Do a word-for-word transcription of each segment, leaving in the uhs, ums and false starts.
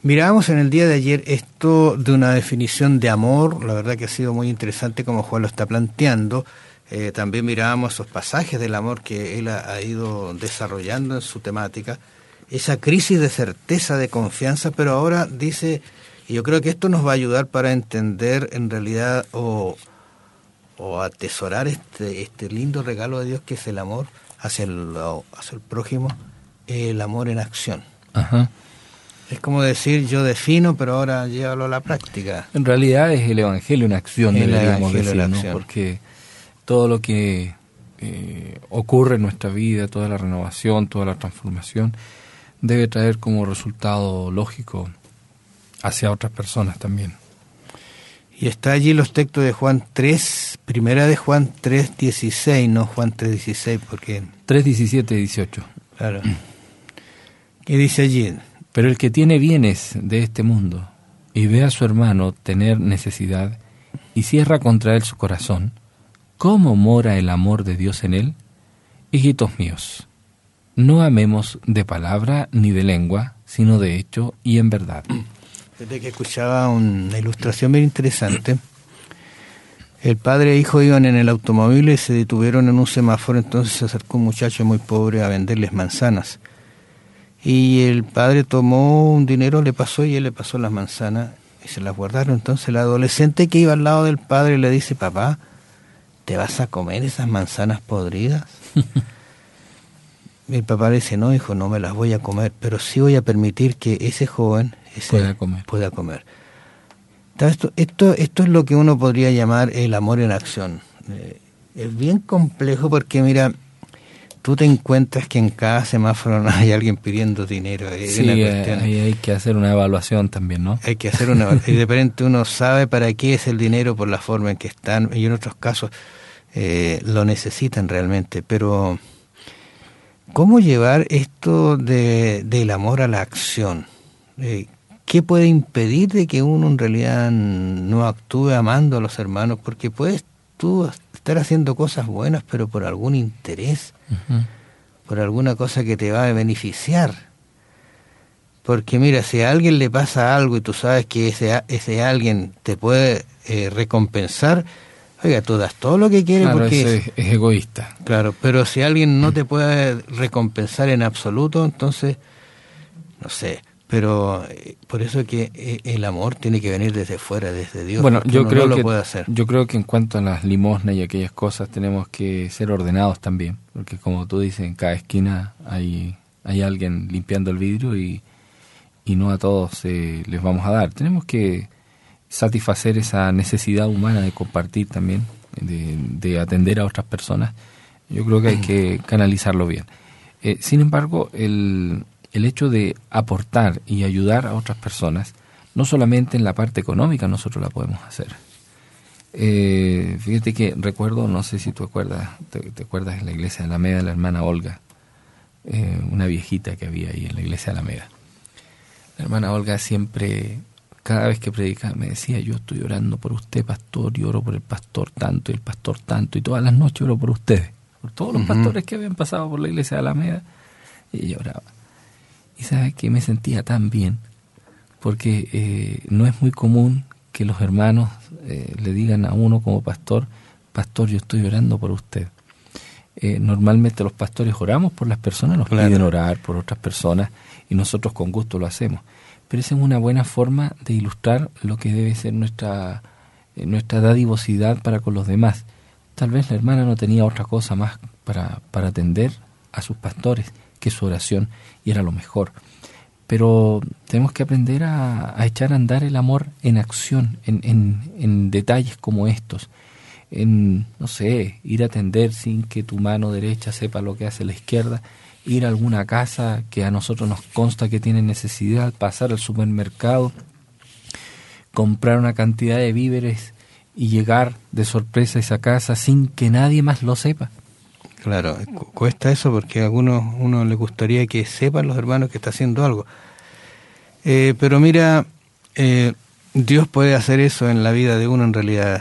Mirábamos en el día de ayer esto de una definición de amor, la verdad que ha sido muy interesante como Juan lo está planteando. Eh, también mirábamos esos pasajes del amor que él ha, ha ido desarrollando en su temática, esa crisis de certeza, de confianza, pero ahora dice, y yo creo que esto nos va a ayudar para entender en realidad o, o atesorar este, este lindo regalo de Dios que es el amor hacia el, hacia el prójimo, el amor en acción. Ajá. Es como decir, yo defino, pero ahora llévalo a la práctica. En realidad es el Evangelio en acción, el deberíamos evangelio decir, en ¿no? acción. Porque todo lo que eh, ocurre en nuestra vida, toda la renovación, toda la transformación, debe traer como resultado lógico hacia otras personas también. Y está allí los textos de Juan tres, primera de Juan tres dieciséis, no Juan tres dieciséis, porque... tres diecisiete y dieciocho. Claro. ¿Qué dice allí? Pero el que tiene bienes de este mundo y ve a su hermano tener necesidad y cierra contra él su corazón, ¿cómo mora el amor de Dios en él? Hijitos míos, no amemos de palabra ni de lengua, sino de hecho y en verdad. Desde que escuchaba una ilustración bien interesante, el padre e hijo iban en el automóvil y se detuvieron en un semáforo, entonces se acercó un muchacho muy pobre a venderles manzanas. Y el padre tomó un dinero, le pasó y él le pasó las manzanas y se las guardaron. Entonces el adolescente que iba al lado del padre le dice, papá, ¿te vas a comer esas manzanas podridas? Y el papá le dice, no, hijo, no me las voy a comer, pero sí voy a permitir que ese joven ese pueda comer. Pueda comer. Esto, esto, esto es lo que uno podría llamar el amor en acción. Eh, es bien complejo porque, mira, tú te encuentras que en cada semáforo no hay alguien pidiendo dinero. Es sí, una cuestión, ahí hay que hacer una evaluación también, ¿no? Hay que hacer una y de repente uno sabe para qué es el dinero por la forma en que están, y en otros casos eh, lo necesitan realmente. Pero, ¿cómo llevar esto de del amor a la acción? Eh, ¿Qué puede impedir de que uno en realidad no actúe amando a los hermanos? Porque puedes tú estar haciendo cosas buenas, pero por algún interés, uh-huh. por alguna cosa que te va a beneficiar. Porque mira, si a alguien le pasa algo y tú sabes que ese, ese alguien te puede eh, recompensar, oiga, tú das todo lo que quieres, claro, porque es, es egoísta. Claro, pero si alguien no te puede recompensar en absoluto, entonces, no sé... Pero eh, por eso es que eh, el amor tiene que venir desde fuera, desde Dios. Bueno, yo uno creo no lo que puede hacer. yo creo que en cuanto a las limosnas y aquellas cosas tenemos que ser ordenados también, porque como tú dices, en cada esquina hay hay alguien limpiando el vidrio y y no a todos eh, les vamos a dar. Tenemos que satisfacer esa necesidad humana de compartir también, de, de atender a otras personas. Yo creo que hay que canalizarlo bien. Eh, sin embargo, el El hecho de aportar y ayudar a otras personas, no solamente en la parte económica nosotros la podemos hacer. Eh, fíjate que recuerdo, no sé si tú acuerdas, te, te acuerdas de la iglesia de Alameda, la hermana Olga, eh, una viejita que había ahí en la iglesia de Alameda. La hermana Olga siempre, cada vez que predicaba, me decía, yo estoy orando por usted, pastor, y oro por el pastor tanto, y el pastor tanto, y todas las noches oro por ustedes, por todos los uh-huh. pastores que habían pasado por la iglesia de Alameda, y ella oraba. Y sabes que me sentía tan bien, porque eh, no es muy común que los hermanos eh, le digan a uno como pastor, pastor, yo estoy orando por usted. Eh, normalmente los pastores oramos por las personas, nos claro. piden orar por otras personas y nosotros con gusto lo hacemos. Pero esa es una buena forma de ilustrar lo que debe ser nuestra, eh, nuestra dadivosidad para con los demás. Tal vez la hermana no tenía otra cosa más para, para atender a sus pastores que su oración, y era lo mejor. Pero tenemos que aprender a, a echar a andar el amor en acción, en, en, en detalles como estos, en, no sé, ir a atender sin que tu mano derecha sepa lo que hace la izquierda, ir a alguna casa que a nosotros nos consta que tiene necesidad, pasar al supermercado, comprar una cantidad de víveres y llegar de sorpresa a esa casa sin que nadie más lo sepa. Claro, cuesta eso porque a algunos uno le gustaría que sepan los hermanos que está haciendo algo. Eh, pero mira, eh, Dios puede hacer eso en la vida de uno en realidad.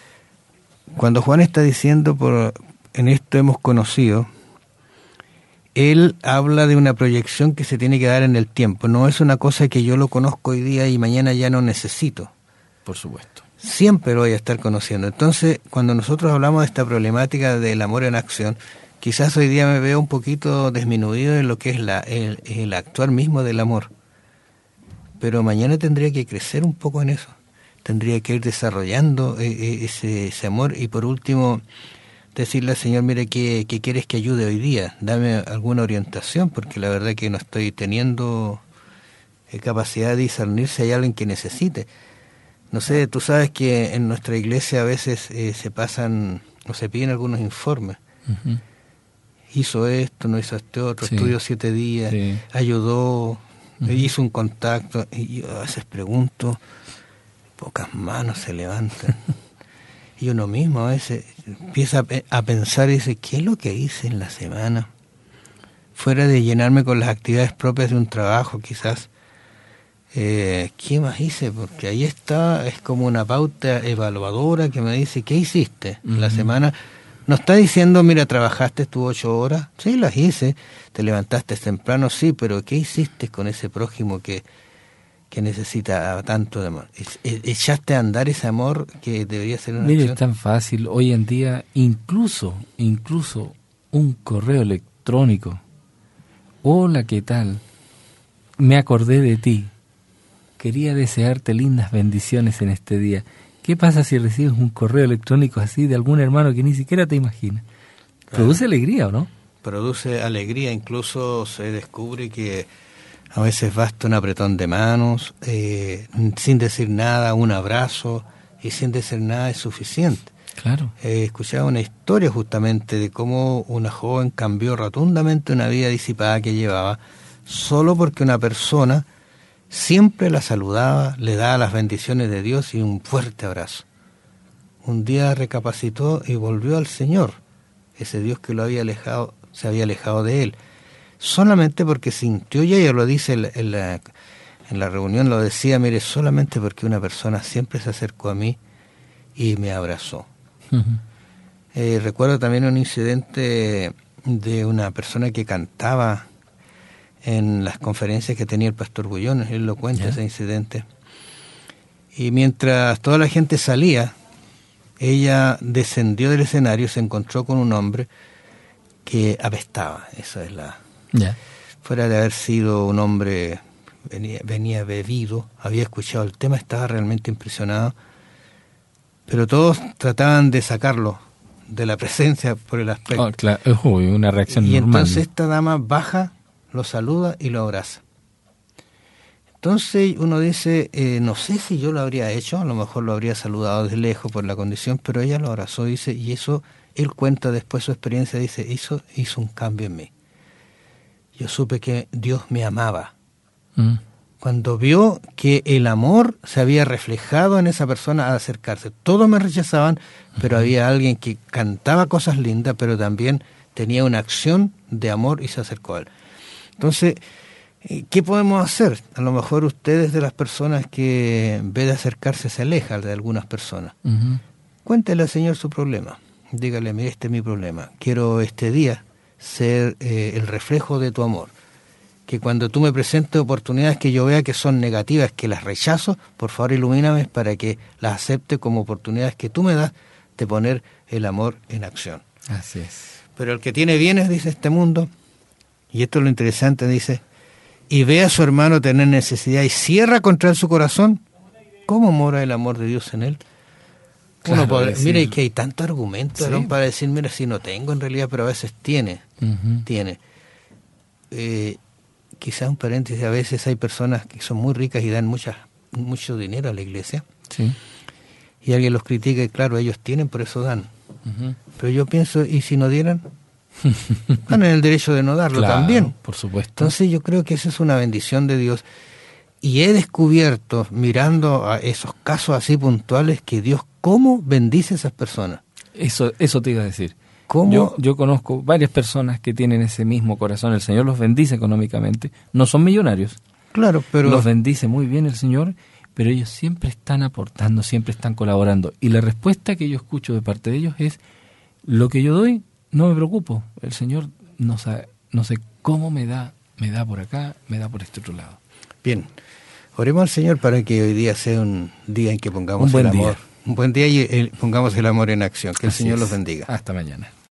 Cuando Juan está diciendo, por en esto hemos conocido, él habla de una proyección que se tiene que dar en el tiempo. No es una cosa que yo lo conozco hoy día y mañana ya no necesito. Por supuesto. Siempre lo voy a estar conociendo. Entonces, cuando nosotros hablamos de esta problemática del amor en acción, quizás hoy día me veo un poquito disminuido en lo que es la, el, el actuar mismo del amor. Pero mañana tendría que crecer un poco en eso. Tendría que ir desarrollando eh, ese, ese amor. Y por último, decirle al Señor, mire, ¿qué, qué quieres que ayude hoy día? Dame alguna orientación, porque la verdad que no estoy teniendo eh, capacidad de discernir si hay alguien que necesite. No sé, tú sabes que en nuestra iglesia a veces eh, se pasan o se piden algunos informes. Uh-huh. Hizo esto, no hizo este otro, sí. Estudió siete días, sí. Ayudó, uh-huh. Hizo un contacto. Y yo a veces pregunto, pocas manos se levantan. Y uno mismo a veces empieza a, a pensar y dice, ¿qué es lo que hice en la semana? Fuera de llenarme con las actividades propias de un trabajo, quizás. Eh, ¿Qué más hice? Porque ahí está, es como una pauta evaluadora que me dice, ¿qué hiciste en uh-huh. la semana? No está diciendo, mira, trabajaste tus ocho horas, sí, las hice, te levantaste temprano, sí, pero ¿qué hiciste con ese prójimo que, que necesita tanto de amor? ¿Echaste a andar ese amor que debería ser una Mire, acción? Es tan fácil, hoy en día, incluso, incluso un correo electrónico, hola, ¿qué tal? Me acordé de ti. Quería desearte lindas bendiciones en este día. ¿Qué pasa si recibes un correo electrónico así de algún hermano que ni siquiera te imaginas? ¿Produce claro. alegría o no? Produce alegría, incluso se descubre que a veces basta un apretón de manos, eh, sin decir nada, un abrazo, y sin decir nada es suficiente. Claro. He escuchado una historia justamente de cómo una joven cambió rotundamente una vida disipada que llevaba, solo porque una persona siempre la saludaba, le daba las bendiciones de Dios y un fuerte abrazo. Un día recapacitó y volvió al Señor, ese Dios que lo había alejado, se había alejado de él, solamente porque sintió, y ella lo dice en la, en la, en la reunión, lo decía, mire, solamente porque una persona siempre se acercó a mí y me abrazó. Uh-huh. Eh, recuerdo también un incidente de una persona que cantaba en las conferencias que tenía el pastor Bullón, él lo cuenta, yeah. ese incidente. Y mientras toda la gente salía, ella descendió del escenario, se encontró con un hombre que apestaba, esa es la... Yeah. Fuera de haber sido un hombre, venía, venía bebido, había escuchado el tema, estaba realmente impresionado, pero todos trataban de sacarlo de la presencia por el aspecto. Oh, claro. Uy, una reacción y normal. Entonces esta dama baja, lo saluda y lo abraza. Entonces uno dice, eh, no sé si yo lo habría hecho, a lo mejor lo habría saludado desde lejos por la condición, pero ella lo abrazó, dice, y eso, él cuenta después su experiencia, dice, eso hizo un cambio en mí. Yo supe que Dios me amaba. Mm. Cuando vio que el amor se había reflejado en esa persona al acercarse. Todos me rechazaban, pero uh-huh. había alguien que cantaba cosas lindas, pero también tenía una acción de amor y se acercó a él. Entonces, ¿qué podemos hacer? A lo mejor ustedes de las personas que en vez de acercarse se alejan de algunas personas. Uh-huh. Cuéntele al Señor su problema. Dígale, mire, este es mi problema. Quiero este día ser eh, el reflejo de tu amor. Que cuando tú me presentes oportunidades que yo vea que son negativas, que las rechazo, por favor ilumíname para que las acepte como oportunidades que tú me das de poner el amor en acción. Así es. Pero el que tiene bienes, dice este mundo, y esto es lo interesante, dice, y ve a su hermano tener necesidad y cierra contra él su corazón, ¿cómo mora el amor de Dios en él? Claro, uno puede, mire que hay tantos argumentos, sí, ¿no? Para decir, mira, si no tengo en realidad, pero a veces tiene, uh-huh. tiene. Eh, quizás un paréntesis, a veces hay personas que son muy ricas y dan muchas, mucho dinero a la iglesia, sí. y alguien los critica y claro, ellos tienen, por eso dan. Uh-huh. Pero yo pienso, ¿y si no dieran? Van en el derecho de no darlo, claro, también. Por supuesto. Entonces yo creo que esa es una bendición de Dios. Y he descubierto, mirando a esos casos así puntuales, que Dios cómo bendice a esas personas. Eso, eso te iba a decir. ¿Cómo? Yo, yo conozco varias personas que tienen ese mismo corazón. El Señor los bendice económicamente. No son millonarios. Claro, pero... Los bendice muy bien el Señor, pero ellos siempre están aportando, siempre están colaborando. Y la respuesta que yo escucho de parte de ellos es, lo que yo doy, no me preocupo. El Señor nos ha no sé cómo me da, me da por acá, me da por este otro lado. Bien, oremos al Señor para que hoy día sea un día en que pongamos un buen el amor. Día. Un buen día y el, pongamos el amor en acción. Que Así el Señor es. los bendiga. Hasta mañana.